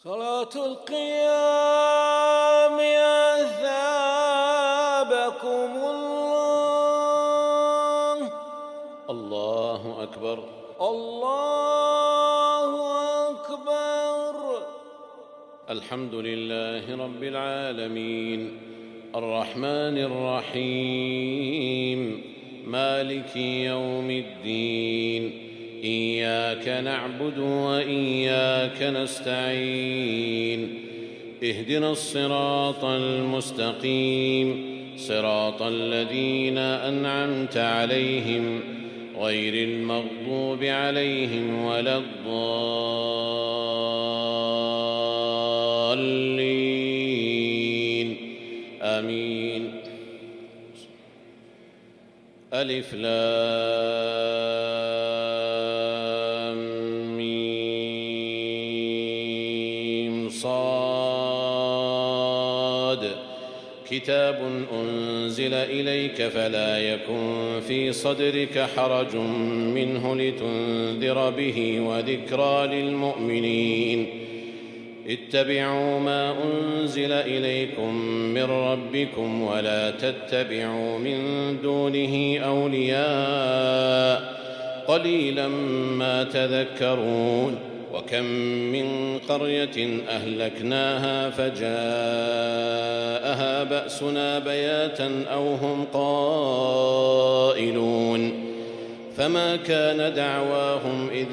صلاة القيام أثابكم الله. الله أكبر. الله أكبر. الحمد لله رب العالمين الرحمن الرحيم مالك يوم الدين إياك نعبد وإياك نستعين اهدنا الصراط المستقيم صراط الذين أنعمت عليهم غير المغضوب عليهم ولا الضالين آمين. ألف لام ميم صاد كتاب أنزل إليك فلا يكن في صدرك حرج منه لتنذر به وذكرى للمؤمنين. اتبعوا ما أنزل إليكم من ربكم ولا تتبعوا من دونه أولياء قليلا ما تذكرون. وكم من قرية أهلكناها فجاءها بأسنا بياتا أو هم قائلون فما كان دعواهم إذ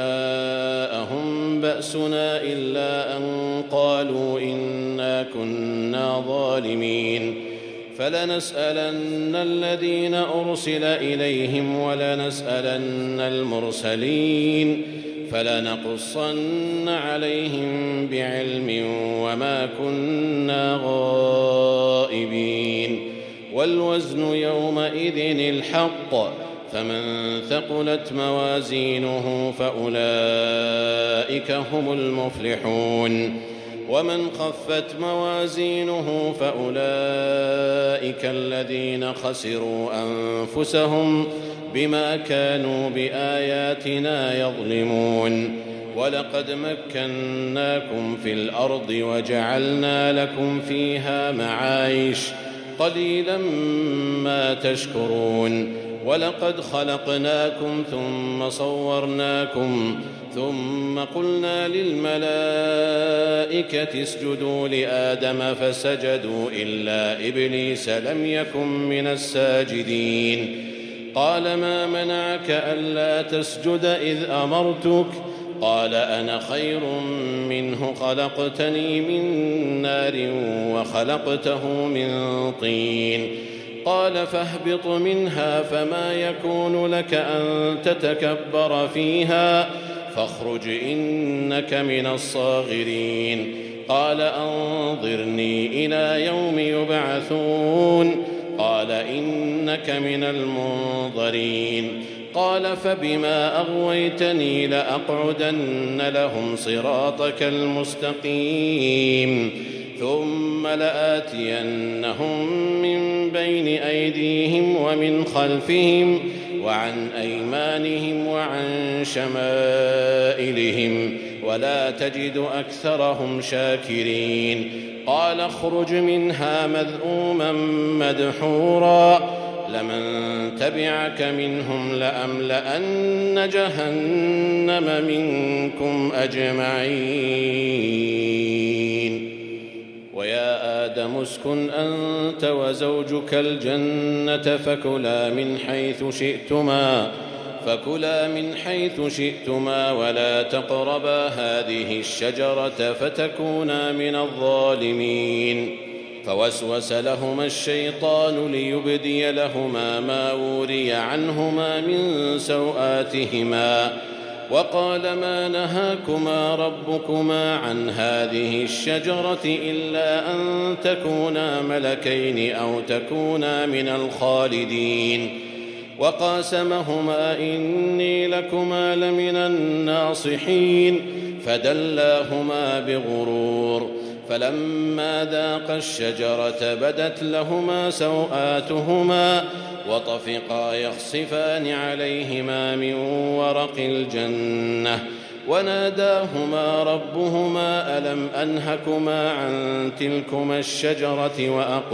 جاءهم بأسنا إلا أن قالوا إنا كنا ظالمين. فلنسألن الذين أرسل إليهم ولنسألن المرسلين فلنقصن عليهم بعلم وما كنا غائبين. والوزن يومئذ الحق فمن ثقلت موازينه فأولئك هم المفلحون ومن خفت موازينه فأولئك الذين خسروا أنفسهم بما كانوا بآياتنا يظلمون. ولقد مكناكم في الأرض وجعلنا لكم فيها معايش قليلا ما تشكرون. ولقد خلقناكم ثم صورناكم ثم قلنا للملائكة اسجدوا لآدم فسجدوا إلا إبليس لم يكن من الساجدين. قال ما منعك ألا تسجد إذ أمرتك؟ قال أنا خير منه خلقتني من نار وخلقته من طين. قال فاهبط منها فما يكون لك أن تتكبر فيها فاخرج إنك من الصاغرين. قال أنظرني إلى يوم يبعثون. قال إنك من المنظرين. قال فبما أغويتني لأقعدن لهم صراطك المستقيم ثم لآتينهم من بين أيديهم ومن خلفهم وعن أيمانهم وعن شمائلهم ولا تجد أكثرهم شاكرين. قال اخرج منها مذءوما مدحورا لمن تبعك منهم لأملأن جهنم منكم أجمعين. ويا آدم اسكن أنت وزوجك الجنة فكلا من حيث شئتما ولا تقربا هذه الشجرة فتكونا من الظالمين. فوسوس لهما الشيطان ليبدي لهما ما وري عنهما من سوآتهما وقال ما نهاكما ربكما عن هذه الشجرة إلا أن تكونا ملكين أو تكونا من الخالدين. وقاسمهما إني لكما لمن الناصحين فدلاهما بغرور. فلما ذاقا الشجرة بدت لهما سوآتهما وطفقا يخصفان عليهما من ورق الجنة وناداهما ربهما ألم أنهكما عن تلكما الشجرة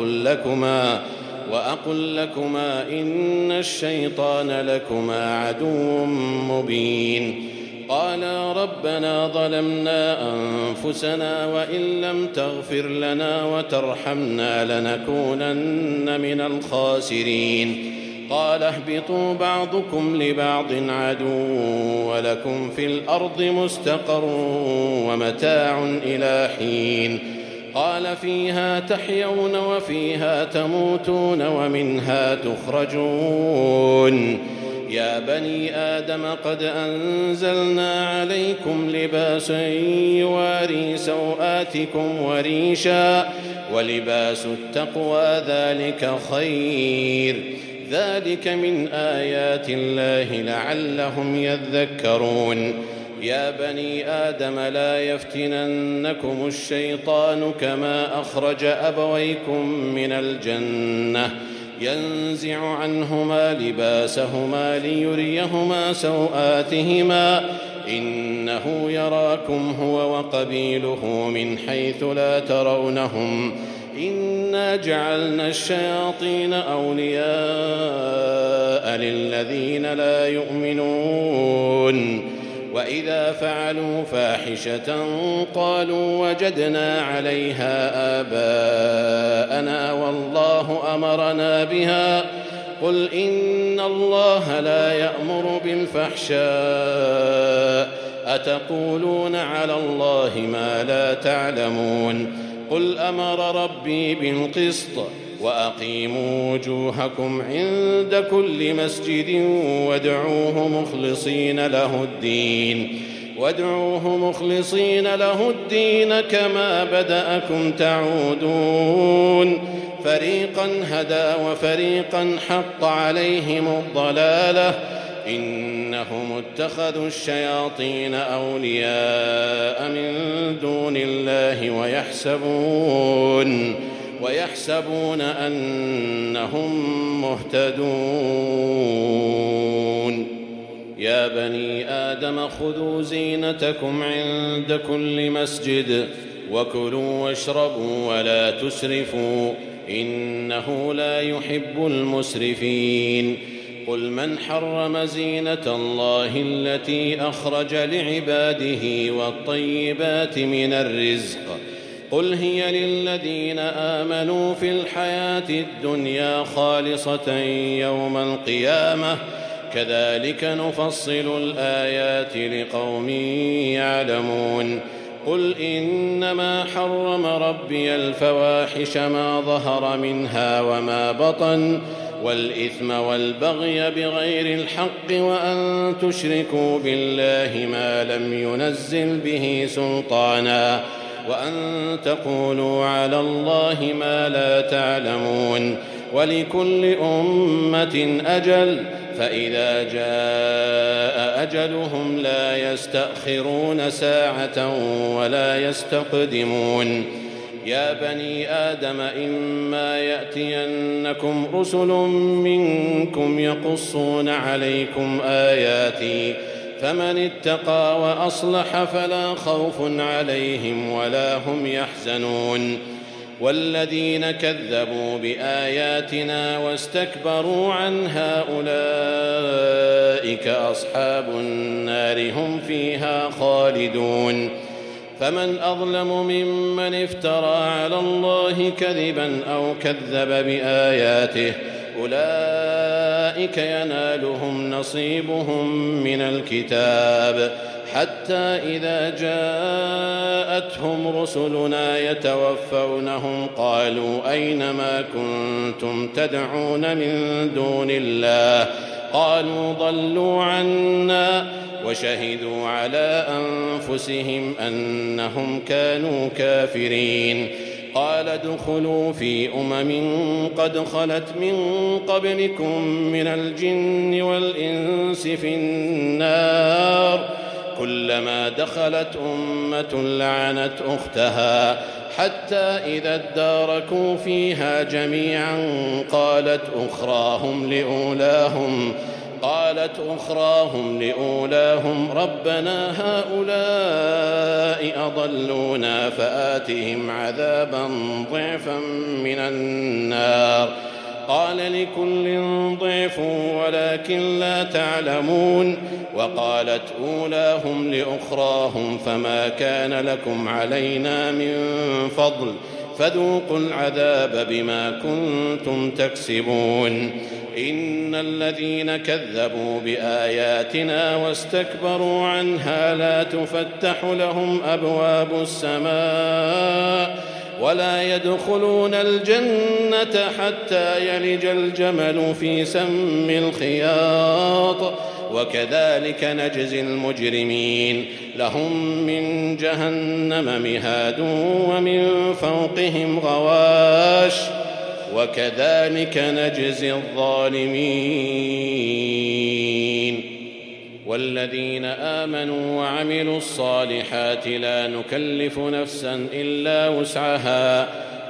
وأقل لكما إن الشيطان لكما عدو مبين قالا ربنا ظلمنا أنفسنا وإن لم تغفر لنا وترحمنا لنكونن من الخاسرين قال اهبطوا بعضكم لبعض عدو ولكم في الأرض مستقر ومتاع إلى حين قال فيها تحيون وفيها تموتون ومنها تخرجون يا بني آدم قد أنزلنا عليكم لباسا يواري سوآتكم وريشا ولباس التقوى ذلك خير ذلك من آيات الله لعلهم يذكرون يا بني آدم لا يفتننكم الشيطان كما أخرج أبويكم من الجنة ينزع عنهما لباسهما ليريهما سوآتهما إنه يراكم هو وقبيله من حيث لا ترونهم إنا جعلنا الشياطين أولياء للذين لا يؤمنون وإذا فعلوا فاحشة قالوا وجدنا عليها آباءنا والله أمرنا بها قل إن الله لا يأمر بالفحشاء أتقولون على الله ما لا تعلمون قل أمر ربي بالقسط وأقيموا وجوهكم عند كل مسجد وادعوه مخلصين له الدين كما بدأكم تعودون فريقا هدى وفريقا حق عليهم الضلالة إنهم اتخذوا الشياطين أولياء من دون الله ويحسبون أنهم مهتدون يا بني آدم خذوا زينتكم عند كل مسجد وكلوا واشربوا ولا تسرفوا إنه لا يحب المسرفين قل من حرم زينة الله التي أخرج لعباده والطيبات من الرزق قل هي للذين آمنوا في الحياة الدنيا خالصة يوم القيامة كذلك نفصل الآيات لقوم يعلمون قل إنما حرم ربي الفواحش ما ظهر منها وما بطن والإثم والبغي بغير الحق وأن تشركوا بالله ما لم ينزل به سلطانا وأن تقولوا على الله ما لا تعلمون ولكل أمة أجل فإذا جاء أجلهم لا يستأخرون ساعة ولا يستقدمون يا بني آدم إما يأتينكم رسل منكم يقصون عليكم آياتي فمن اتقى وأصلح فلا خوف عليهم ولا هم يحزنون والذين كذبوا بآياتنا واستكبروا عنها أولئك أصحاب النار هم فيها خالدون فمن أظلم ممن افترى على الله كذبا أو كذب بآياته أولئك ينالهم نصيبهم من الكتاب حتى إذا جاءتهم رسلنا يتوفونهم قالوا أين ما كنتم تدعون من دون الله قالوا ضلوا عنا وشهدوا على أنفسهم أنهم كانوا كافرين قال ادخلوا في قد خلت من قبلكم من الجن والإنس في النار كلما دخلت أمة لعنت أختها حتى إذا اداركوا فيها جميعا قالت أخراهم لأولاهم قالت أخراهم لأولاهم ربنا هؤلاء أضلونا فآتهم عذابا ضعفا من النار قال لكل ضعف ولكن لا تعلمون وقالت أولاهم لأخراهم فما كان لكم علينا من فضل فذوقوا العذاب بما كنتم تكسبون إن الذين كذبوا بآياتنا واستكبروا عنها لا تفتح لهم أبواب السماء ولا يدخلون الجنة حتى يلج الجمل في سم الخياط وكذلك نجزي المجرمين لهم من جهنم مهاد ومن فوقهم غواش وكذلك نجزي الظالمين والذين آمنوا وعملوا الصالحات لا نكلف نفسا إلا وسعها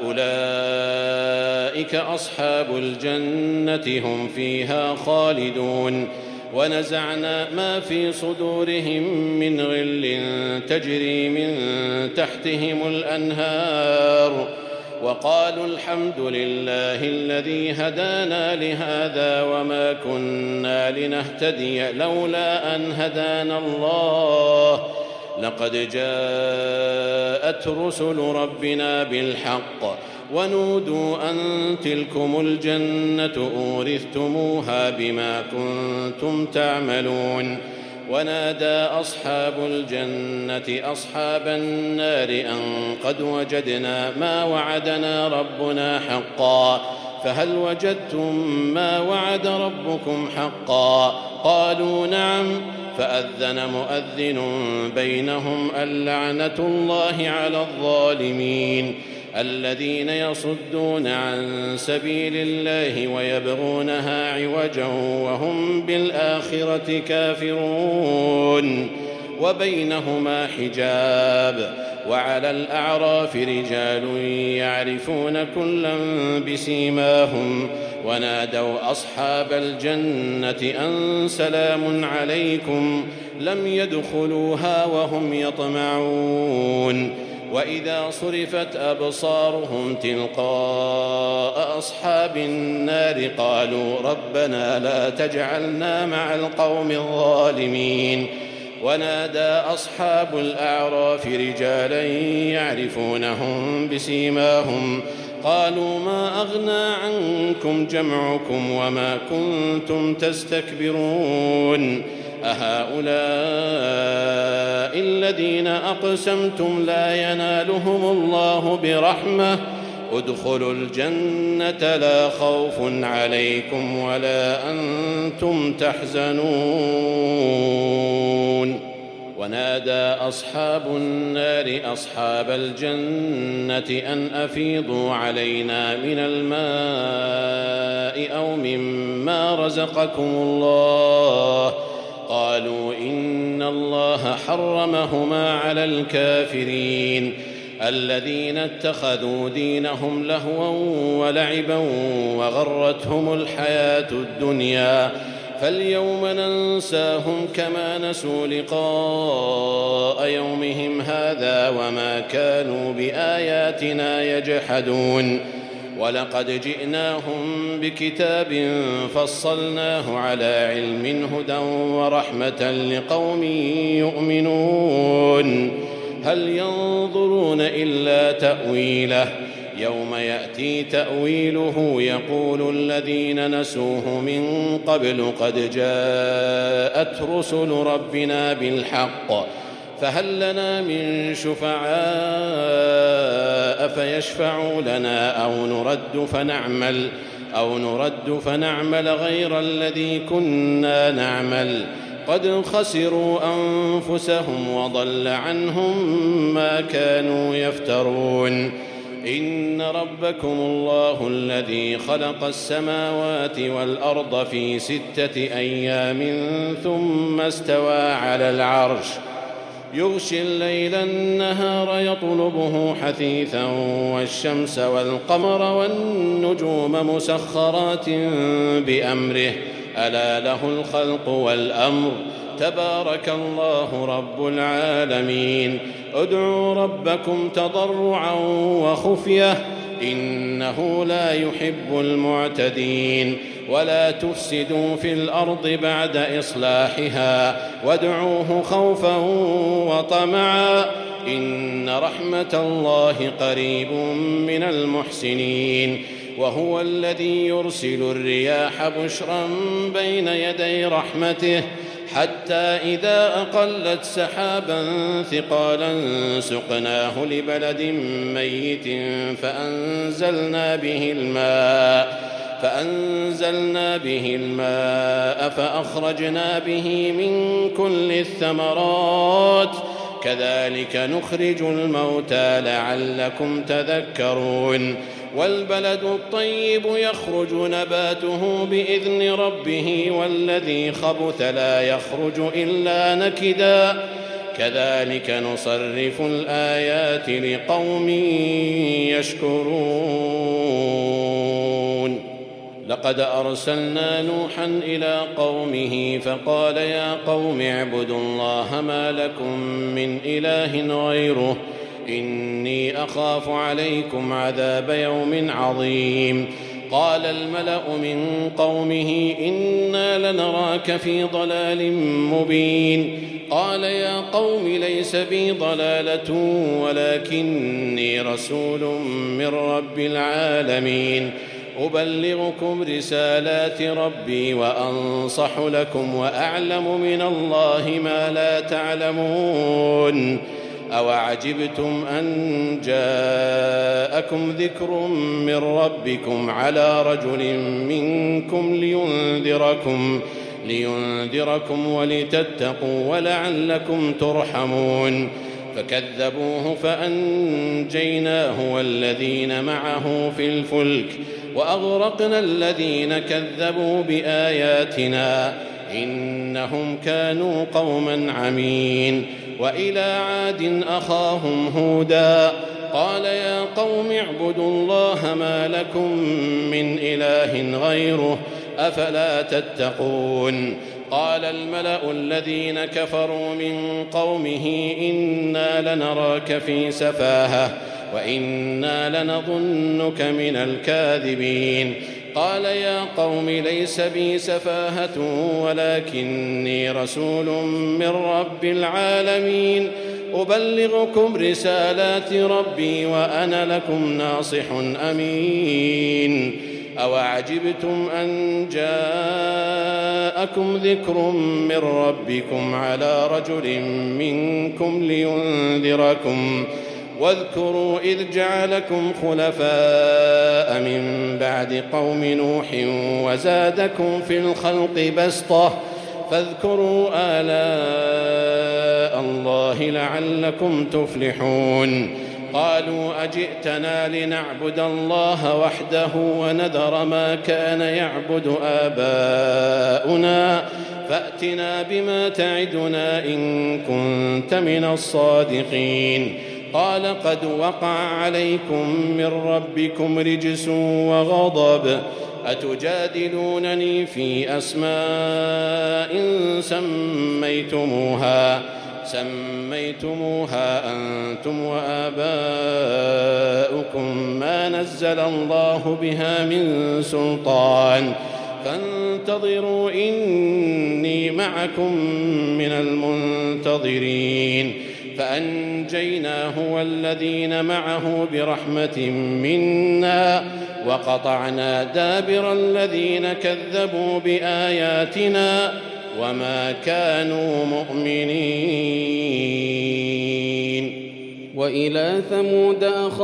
أولئك أصحاب الجنة هم فيها خالدون ونزعنا ما في صدورهم من غل تجري من تحتهم الأنهار وقالوا الحمد لله الذي هدانا لهذا وما كنا لنهتدي لولا أن هدانا الله لقد جاءت رسل ربنا بالحق ونودوا أن تلكم الجنة أورثتموها بما كنتم تعملون ونادى أصحاب الجنة أصحاب النار أن قد وجدنا ما وعدنا ربنا حقا فهل وجدتم ما وعد ربكم حقا قالوا نعم فأذن مؤذن بينهم اللعنة الله على الظالمين الذين يصدون عن سبيل الله ويبغونها عوجا وهم بالآخرة كافرون وبينهما حجاب وعلى الأعراف رجال يعرفون كلا بسيماهم ونادوا أصحاب الجنة أن سلام عليكم لم يدخلوها وهم يطمعون وإذا صرفت أبصارهم تلقاء أصحاب النار قالوا ربنا لا تجعلنا مع القوم الظالمين ونادى أصحاب الأعراف رجالا يعرفونهم بسيماهم قالوا ما أغنى عنكم جمعكم وما كنتم تستكبرون أهؤلاء الذين أقسمتم لا ينالهم الله برحمة ادخلوا الجنة لا خوف عليكم ولا أنتم تحزنون ونادى أصحاب النار أصحاب الجنة أن أفيضوا علينا من الماء أو مما رزقكم الله قالوا إن الله حرمهما على الكافرين الذين اتخذوا دينهم لهوا ولعبا وغرتهم الحياة الدنيا فاليوم ننساهم كما نسوا لقاء يومهم هذا وما كانوا بآياتنا يجحدون ولقد جئناهم بكتاب فصلناه على علم هدى ورحمة لقوم يؤمنون هل ينظرون إلا تأويله يوم يأتي تأويله يقول الذين نسوه من قبل قد جاءت رسل ربنا بالحق فهل لنا من شفعاء فيشفعوا لنا أو نرد فنعمل غير الذي كنا نعمل قد خسروا أنفسهم وضل عنهم ما كانوا يفترون إن ربكم الله الذي خلق السماوات والأرض في 6 أيام ثم استوى على العرش يغشي الليل النهار يطلبه حثيثا والشمس والقمر والنجوم مسخرات بأمره ألا له الخلق والأمر تبارك الله رب العالمين ادعوا ربكم تضرعا وخفية إنه لا يحب المعتدين ولا تفسدوا في الأرض بعد إصلاحها وادعوه خوفا وطمعا إن رحمة الله قريب من المحسنين وهو الذي يرسل الرياح بشرا بين يدي رحمته حتى إذا أقلت سحابا ثقالا سقناه لبلد ميت فأنزلنا به الماء فأخرجنا به من كل الثمرات كذلك نخرج الموتى لعلكم تذكرون والبلد الطيب يخرج نباته بإذن ربه والذي خبث لا يخرج إلا نكدا كذلك نصرف الآيات لقوم يشكرون لقد أرسلنا نوحا إلى قومه فقال يا قوم اعبدوا الله ما لكم من إله غيره إني أخاف عليكم عذاب يوم عظيم قال الملأ من قومه إنا لنراك في ضلال مبين قال يا قوم ليس بي ضلالة ولكني رسول من رب العالمين أبلغكم رسالات ربي وأنصح لكم وأعلم من الله ما لا تعلمون أوعجبتم أن جاءكم ذكر من ربكم على رجل منكم لينذركم ولتتقوا ولعلكم ترحمون فكذبوه فأنجيناه والذين معه في الفلك وأغرقنا الذين كذبوا بآياتنا إنهم كانوا قوما عمين وإلى عاد أخاهم هودا قال يا قوم اعبدوا الله ما لكم من إله غيره أفلا تتقون قال الملأ الذين كفروا من قومه إنا لنراك في سفاهة وإنا لنظنك من الكاذبين قال يا قوم ليس بي سفاهة ولكني رسول من رب العالمين أبلغكم رسالات ربي وأنا لكم ناصح أمين أوعجبتم أن جاءكم ذكر من ربكم على رجل منكم لينذركم واذكروا إذ جعلكم خلفاء من بعد قوم نوح وزادكم في الخلق بسطة فاذكروا آلاء الله لعلكم تفلحون قالوا أجئتنا لنعبد الله وحده ونذر ما كان يعبد آباؤنا فأتنا بما تعدنا إن كنت من الصادقين قال قد وقع عليكم من ربكم رجس وغضب أتجادلونني في أسماء سميتموها أنتم وآباؤكم ما نزل الله بها من سلطان فانتظروا إني معكم من المنتظرين فأنجيناه والذين معه برحمة منا وقطعنا دابر الذين كذبوا بآياتنا وما كانوا مؤمنين وإلى ثمود